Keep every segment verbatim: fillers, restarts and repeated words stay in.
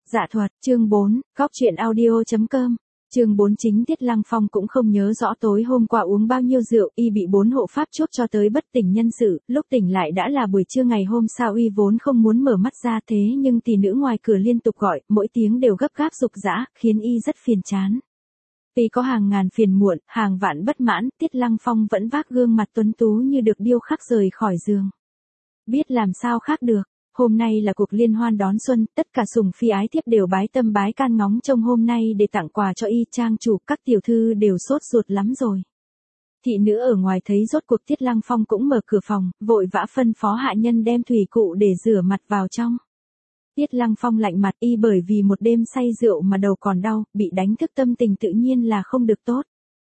Dạ thuật, chương bốn, góc truyện audio.com. Chương bốn chính Tiết Lăng Phong cũng không nhớ rõ tối hôm qua uống bao nhiêu rượu, y bị bốn hộ pháp chốt cho tới bất tỉnh nhân sự, lúc tỉnh lại đã là buổi trưa ngày hôm sau. Y vốn không muốn mở mắt ra thế nhưng tỷ nữ ngoài cửa liên tục gọi, mỗi tiếng đều gấp gáp rục rã, khiến y rất phiền chán. Tuy có hàng ngàn phiền muộn, hàng vạn bất mãn, Tiết Lăng Phong vẫn vác gương mặt tuấn tú như được điêu khắc rời khỏi giường. Biết làm sao khác được. Hôm nay là cuộc liên hoan đón xuân, tất cả sùng phi ái thiếp đều bái tâm bái can ngóng trông hôm nay để tặng quà cho y. Trang chủ, các tiểu thư đều sốt ruột lắm rồi. Thị nữ ở ngoài thấy rốt cuộc Tiết Lăng Phong cũng mở cửa phòng, vội vã phân phó hạ nhân đem thủy cụ để rửa mặt vào trong. Tiết Lăng Phong lạnh mặt, y bởi vì một đêm say rượu mà đầu còn đau, bị đánh thức tâm tình tự nhiên là không được tốt.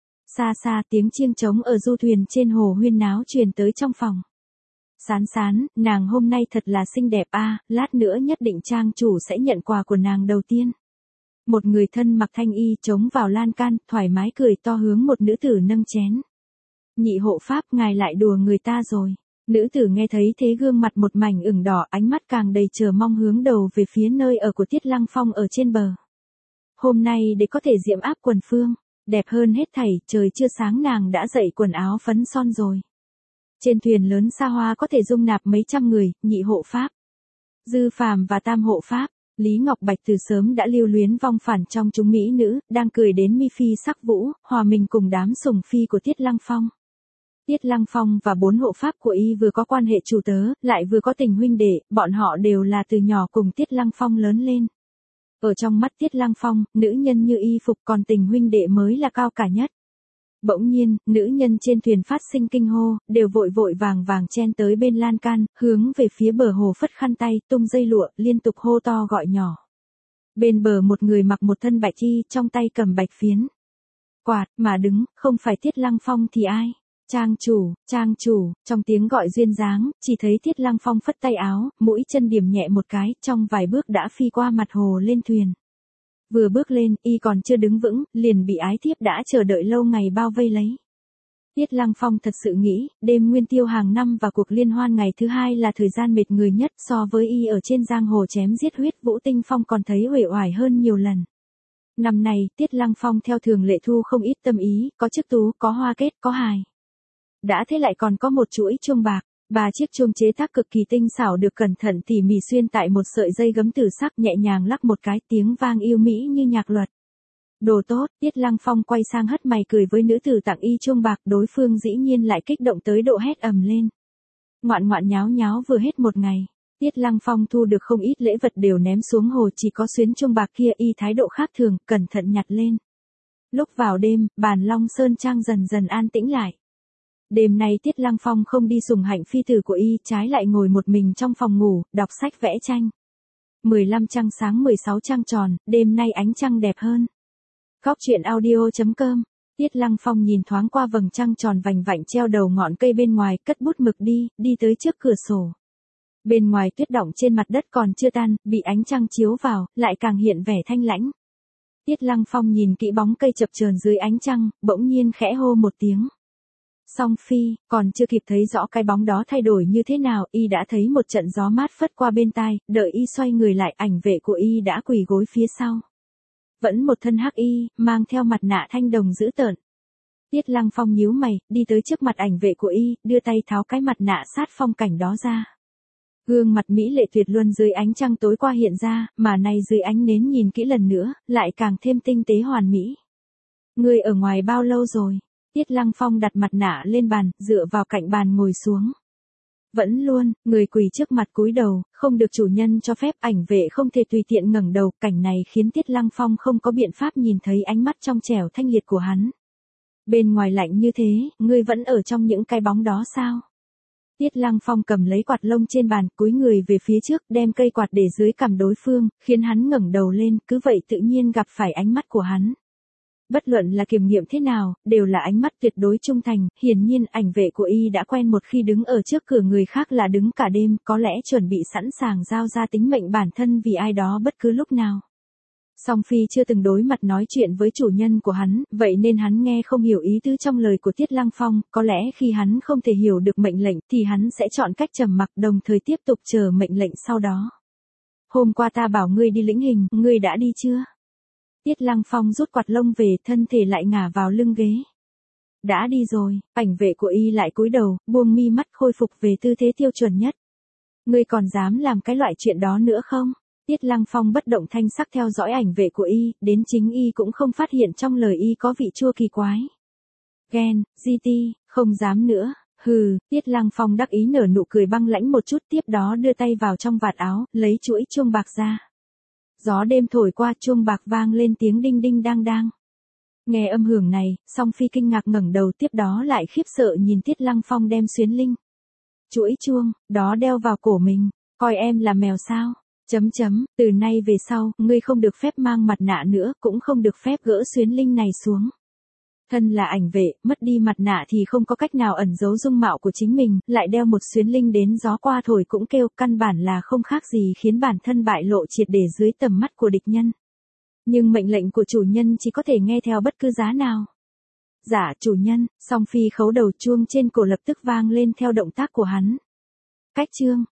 Xa xa tiếng chiêng trống ở du thuyền trên hồ huyên náo truyền tới trong phòng. Sán sán, nàng hôm nay thật là xinh đẹp a, à, lát nữa nhất định trang chủ sẽ nhận quà của nàng đầu tiên. Một người thân mặc thanh y chống vào lan can, thoải mái cười to hướng một nữ tử nâng chén. Nhị hộ pháp, ngài lại đùa người ta rồi. Nữ tử nghe thấy thế gương mặt một mảnh ửng đỏ, ánh mắt càng đầy chờ mong hướng đầu về phía nơi ở của Tiết Lăng Phong ở trên bờ. Hôm nay để có thể diễm áp quần phương, đẹp hơn hết thảy, trời chưa sáng nàng đã dậy quần áo phấn son rồi. Trên thuyền lớn xa hoa có thể dung nạp mấy trăm người, nhị hộ pháp, dư phàm và tam hộ pháp. Lý Ngọc Bạch từ sớm đã lưu luyến vong phản trong chúng mỹ nữ, đang cười đến mi phi sắc vũ, hòa mình cùng đám sùng phi của Tiết Lăng Phong. Tiết Lăng Phong và bốn hộ pháp của y vừa có quan hệ chủ tớ, lại vừa có tình huynh đệ, bọn họ đều là từ nhỏ cùng Tiết Lăng Phong lớn lên. Ở trong mắt Tiết Lăng Phong, nữ nhân như y phục, còn tình huynh đệ mới là cao cả nhất. Bỗng nhiên, nữ nhân trên thuyền phát sinh kinh hô, đều vội vội vàng vàng chen tới bên lan can, hướng về phía bờ hồ phất khăn tay, tung dây lụa, liên tục hô to gọi nhỏ. Bên bờ một người mặc một thân bạch y, trong tay cầm bạch phiến quạt, mà đứng, không phải Tiết Lăng Phong thì ai? Trang chủ, trang chủ, trong tiếng gọi duyên dáng, chỉ thấy Tiết Lăng Phong phất tay áo, mũi chân điểm nhẹ một cái, trong vài bước đã phi qua mặt hồ lên thuyền. Vừa bước lên, y còn chưa đứng vững, liền bị ái thiếp đã chờ đợi lâu ngày bao vây lấy. Tiết Lăng Phong thật sự nghĩ, đêm nguyên tiêu hàng năm và cuộc liên hoan ngày thứ hai là thời gian mệt người nhất, so với y ở trên giang hồ chém giết huyết vũ tinh phong còn thấy uể oải hơn nhiều lần. Năm nay, Tiết Lăng Phong theo thường lệ thu không ít tâm ý, có chức tú, có hoa kết, có hài. Đã thế lại còn có một chuỗi chuông bạc. Ba chiếc chuông chế tác cực kỳ tinh xảo được cẩn thận tỉ mỉ xuyên tại một sợi dây gấm tử sắc, nhẹ nhàng lắc một cái, tiếng vang yêu mỹ như nhạc luật. Đồ tốt. Tiết Lăng Phong quay sang hất mày cười với nữ tử tặng y chuông bạc, đối phương dĩ nhiên lại kích động tới độ hét ầm lên. Ngoạn ngoạn nháo nháo vừa hết một ngày, Tiết Lăng Phong thu được không ít lễ vật đều ném xuống hồ, chỉ có xuyến chuông bạc kia y thái độ khác thường, cẩn thận nhặt lên. Lúc vào đêm, bàn Long Sơn Trang dần dần an tĩnh lại. Đêm nay Tiết Lăng Phong không đi sùng hạnh phi tử của y, trái lại ngồi một mình trong phòng ngủ, đọc sách vẽ tranh. mười lăm trăng sáng mười sáu trăng tròn, đêm nay ánh trăng đẹp hơn. Góc truyện audio.com. Tiết Lăng Phong nhìn thoáng qua vầng trăng tròn vành vạnh treo đầu ngọn cây bên ngoài, cất bút mực đi, đi tới trước cửa sổ. Bên ngoài tuyết đọng trên mặt đất còn chưa tan, bị ánh trăng chiếu vào, lại càng hiện vẻ thanh lãnh. Tiết Lăng Phong nhìn kỹ bóng cây chập chờn dưới ánh trăng, bỗng nhiên khẽ hô một tiếng. Song phi, còn chưa kịp thấy rõ cái bóng đó thay đổi như thế nào, y đã thấy một trận gió mát phất qua bên tai, đợi y xoay người lại, ảnh vệ của y đã quỳ gối phía sau. Vẫn một thân hắc y, mang theo mặt nạ thanh đồng dữ tợn. Tiết Lăng Phong nhíu mày, đi tới trước mặt ảnh vệ của y, đưa tay tháo cái mặt nạ sát phong cảnh đó ra. Gương mặt mỹ lệ tuyệt luân dưới ánh trăng tối qua hiện ra, mà nay dưới ánh nến nhìn kỹ lần nữa, lại càng thêm tinh tế hoàn mỹ. Ngươi ở ngoài bao lâu rồi? Tiết Lăng Phong đặt mặt nạ lên bàn, dựa vào cạnh bàn ngồi xuống. Vẫn luôn, người quỳ trước mặt cúi đầu, không được chủ nhân cho phép, ảnh vệ không thể tùy tiện ngẩng đầu, cảnh này khiến Tiết Lăng Phong không có biện pháp nhìn thấy ánh mắt trong trẻo thanh liệt của hắn. Bên ngoài lạnh như thế, ngươi vẫn ở trong những cái bóng đó sao? Tiết Lăng Phong cầm lấy quạt lông trên bàn, cúi người về phía trước, đem cây quạt để dưới cằm đối phương, khiến hắn ngẩng đầu lên, cứ vậy tự nhiên gặp phải ánh mắt của hắn. Bất luận là kiểm nghiệm thế nào, đều là ánh mắt tuyệt đối trung thành, hiển nhiên ảnh vệ của y đã quen một khi đứng ở trước cửa người khác là đứng cả đêm, có lẽ chuẩn bị sẵn sàng giao ra tính mệnh bản thân vì ai đó bất cứ lúc nào. Song Phi chưa từng đối mặt nói chuyện với chủ nhân của hắn, vậy nên hắn nghe không hiểu ý tứ trong lời của Tiết Lăng Phong, có lẽ khi hắn không thể hiểu được mệnh lệnh thì hắn sẽ chọn cách trầm mặc đồng thời tiếp tục chờ mệnh lệnh sau đó. hôm qua ta bảo ngươi đi lĩnh hình, ngươi đã đi chưa? Tiết Lăng Phong rút quạt lông về, thân thể lại ngả vào lưng ghế. Đã đi rồi. Ảnh vệ của y lại cúi đầu, buông mi mắt khôi phục về tư thế tiêu chuẩn nhất. Ngươi còn dám làm cái loại chuyện đó nữa không? Tiết Lăng Phong bất động thanh sắc theo dõi ảnh vệ của y, đến chính y cũng không phát hiện trong lời y có vị chua kỳ quái. Ghen, giê tê, không dám nữa. Hừ, Tiết Lăng Phong đắc ý nở nụ cười băng lãnh một chút, tiếp đó đưa tay vào trong vạt áo, lấy chuỗi chuông bạc ra. Gió đêm thổi qua, chuông bạc vang lên tiếng đinh đinh đang đang. Nghe âm hưởng này, Song Phi kinh ngạc ngẩng đầu, tiếp đó lại khiếp sợ nhìn Tiết Lăng Phong đem xuyến linh. Chuỗi chuông, đó đeo vào cổ mình, coi em là mèo sao? Chấm chấm, từ nay về sau, ngươi không được phép mang mặt nạ nữa, cũng không được phép gỡ xuyến linh này xuống. Thân là ảnh vệ, mất đi mặt nạ thì không có cách nào ẩn giấu dung mạo của chính mình, lại đeo một xuyến linh đến gió qua thổi cũng kêu, căn bản là không khác gì khiến bản thân bại lộ triệt để dưới tầm mắt của địch nhân. Nhưng mệnh lệnh của chủ nhân chỉ có thể nghe theo bất cứ giá nào. Dạ chủ nhân, Song Phi khấu đầu, chuông trên cổ lập tức vang lên theo động tác của hắn. Cách chương.